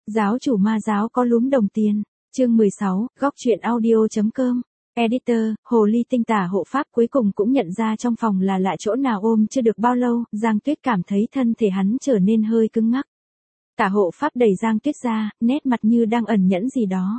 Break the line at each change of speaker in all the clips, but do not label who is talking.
Giáo chủ ma giáo có lúm đồng tiền. Chương 16, góc truyện audio.com. Editor, hồ ly tinh tả hộ pháp cuối cùng cũng nhận ra trong phòng là lạ chỗ nào ôm chưa được bao lâu, Giang Tuyết cảm thấy thân thể hắn trở nên hơi cứng ngắc. Tả hộ pháp đẩy Giang Tuyết ra, nét mặt như đang ẩn nhẫn gì đó.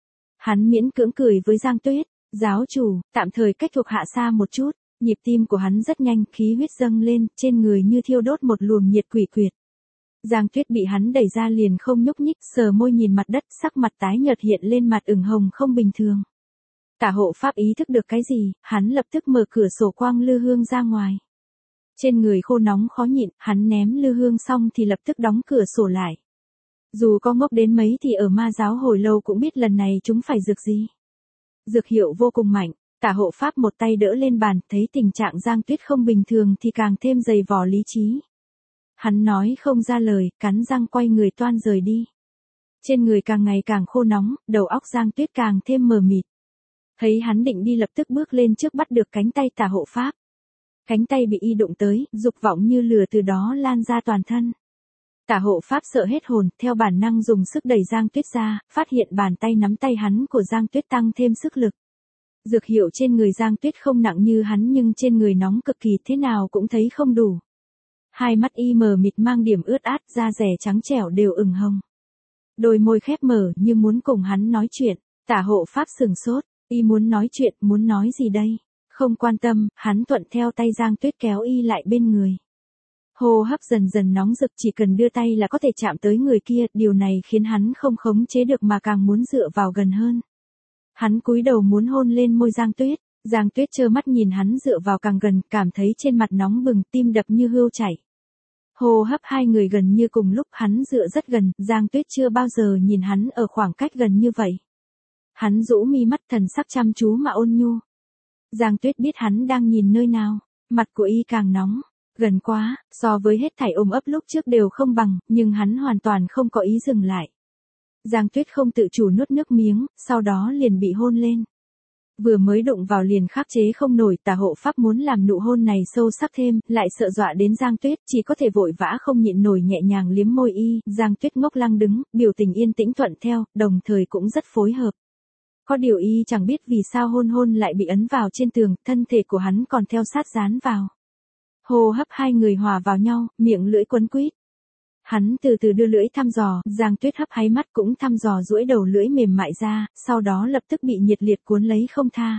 Hắn miễn cưỡng cười với Giang Tuyết, giáo chủ, tạm thời cách thuộc hạ xa một chút, nhịp tim của hắn rất nhanh, khí huyết dâng lên, trên người như thiêu đốt một luồng nhiệt quỷ quyệt. Giang Tuyết bị hắn đẩy ra liền không nhúc nhích, sờ môi nhìn mặt đất, sắc mặt tái nhợt hiện lên mặt ửng hồng không bình thường. Tả hộ pháp ý thức được cái gì, hắn lập tức mở cửa sổ quang lư hương ra ngoài. Trên người khô nóng khó nhịn, hắn ném lư hương xong thì lập tức đóng cửa sổ lại. Dù có ngốc đến mấy thì ở ma giáo hồi lâu cũng biết lần này chúng phải dược gì. Dược hiệu vô cùng mạnh, tả hộ pháp một tay đỡ lên bàn, thấy tình trạng Giang Tuyết không bình thường thì càng thêm dày vò lý trí. Hắn nói không ra lời, cắn răng quay người toan rời đi. Trên người càng ngày càng khô nóng, đầu óc Giang Tuyết càng thêm mờ mịt. Thấy hắn định đi lập tức bước lên trước bắt được cánh tay tả hộ pháp. Cánh tay bị y đụng tới, dục vọng như lửa từ đó lan ra toàn thân. Tả hộ pháp sợ hết hồn, theo bản năng dùng sức đẩy Giang Tuyết ra, phát hiện bàn tay nắm tay hắn của Giang Tuyết tăng thêm sức lực. Dược hiệu trên người Giang Tuyết không nặng như hắn nhưng trên người nóng cực kỳ, thế nào cũng thấy không đủ. Hai mắt y mờ mịt mang điểm ướt át, da rẻ trắng trẻo đều ửng hồng. Đôi môi khép mở như muốn cùng hắn nói chuyện, tả hộ pháp sừng sốt, y muốn nói chuyện, muốn nói gì đây? Không quan tâm, hắn thuận theo tay Giang Tuyết kéo y lại bên người. Hô hấp dần dần nóng rực, chỉ cần đưa tay là có thể chạm tới người kia, điều này khiến hắn không khống chế được mà càng muốn dựa vào gần hơn. Hắn cúi đầu muốn hôn lên môi Giang Tuyết trơ mắt nhìn hắn dựa vào càng gần, cảm thấy trên mặt nóng bừng, tim đập như hươu chảy. Hô hấp hai người gần như cùng lúc, hắn dựa rất gần, Giang Tuyết chưa bao giờ nhìn hắn ở khoảng cách gần như vậy. Hắn rũ mi mắt, thần sắc chăm chú mà ôn nhu. Giang Tuyết biết hắn đang nhìn nơi nào, mặt của y càng nóng, gần quá, so với hết thảy ôm ấp lúc trước đều không bằng, nhưng hắn hoàn toàn không có ý dừng lại. Giang Tuyết không tự chủ nuốt nước miếng, sau đó liền bị hôn lên. Vừa mới đụng vào liền khắc chế không nổi, tả hộ pháp muốn làm nụ hôn này sâu sắc thêm, lại sợ dọa đến Giang Tuyết, chỉ có thể vội vã không nhịn nổi nhẹ nhàng liếm môi y, Giang Tuyết ngốc lăng đứng, biểu tình yên tĩnh thuận theo, đồng thời cũng rất phối hợp. Có điều y chẳng biết vì sao hôn lại bị ấn vào trên tường, thân thể của hắn còn theo sát dán vào. Hô hấp hai người hòa vào nhau, miệng lưỡi quấn quýt. Hắn từ từ đưa lưỡi thăm dò, Giang Tuyết hấp háy mắt cũng thăm dò duỗi đầu lưỡi mềm mại ra, sau đó lập tức bị nhiệt liệt cuốn lấy không tha.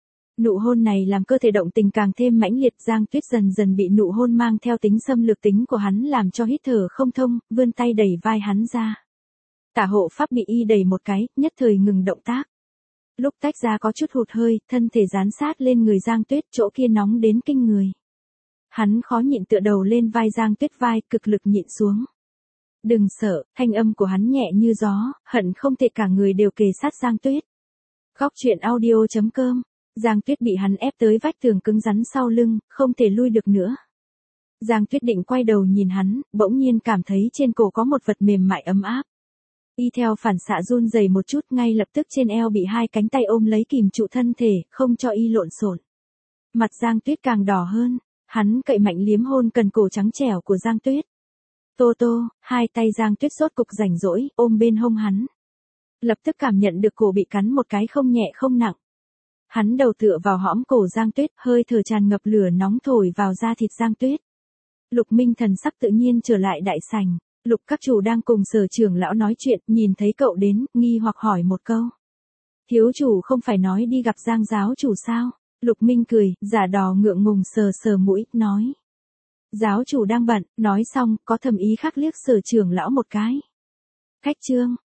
Nụ hôn này làm cơ thể động tình càng thêm mãnh liệt, Giang Tuyết dần dần bị nụ hôn mang theo tính xâm lược tính của hắn làm cho hít thở không thông, vươn tay đẩy vai hắn ra. Tả hộ pháp bị y đẩy một cái, nhất thời ngừng động tác. Lúc tách ra có chút hụt hơi, thân thể dán sát lên người Giang Tuyết, chỗ kia nóng đến kinh người. Hắn khó nhịn tựa đầu lên vai Giang Tuyết, vai cực lực nhịn xuống. Đừng sợ, thanh âm của hắn nhẹ như gió, hận không thể cả người đều kề sát Giang Tuyết. Góc truyện audio.com. Giang Tuyết bị hắn ép tới vách tường cứng rắn sau lưng, không thể lui được nữa. Giang Tuyết định quay đầu nhìn hắn, bỗng nhiên cảm thấy trên cổ có một vật mềm mại ấm áp. Y theo phản xạ run rẩy một chút, ngay lập tức trên eo bị hai cánh tay ôm lấy kìm trụ thân thể, không cho y lộn xộn. Mặt Giang Tuyết càng đỏ hơn, hắn cậy mạnh liếm hôn cần cổ trắng trẻo của Giang Tuyết. Tô tô, hai tay Giang Tuyết sốt cục rảnh rỗi, ôm bên hông hắn. Lập tức cảm nhận được cổ bị cắn một cái không nhẹ không nặng. Hắn đầu tựa vào hõm cổ Giang Tuyết, hơi thở tràn ngập lửa nóng thổi vào da thịt Giang Tuyết. Lục Minh thần sắc tự nhiên trở lại đại sảnh. Lục các chủ đang cùng Sở trưởng lão nói chuyện, nhìn thấy cậu đến, nghi hoặc hỏi một câu. Thiếu chủ không phải nói đi gặp Giang giáo chủ sao? Lục Minh cười, giả đò ngượng ngùng sờ sờ mũi, nói. Giáo chủ đang bận, nói xong, có thầm ý khác liếc Sở trưởng lão một cái. Khách trương,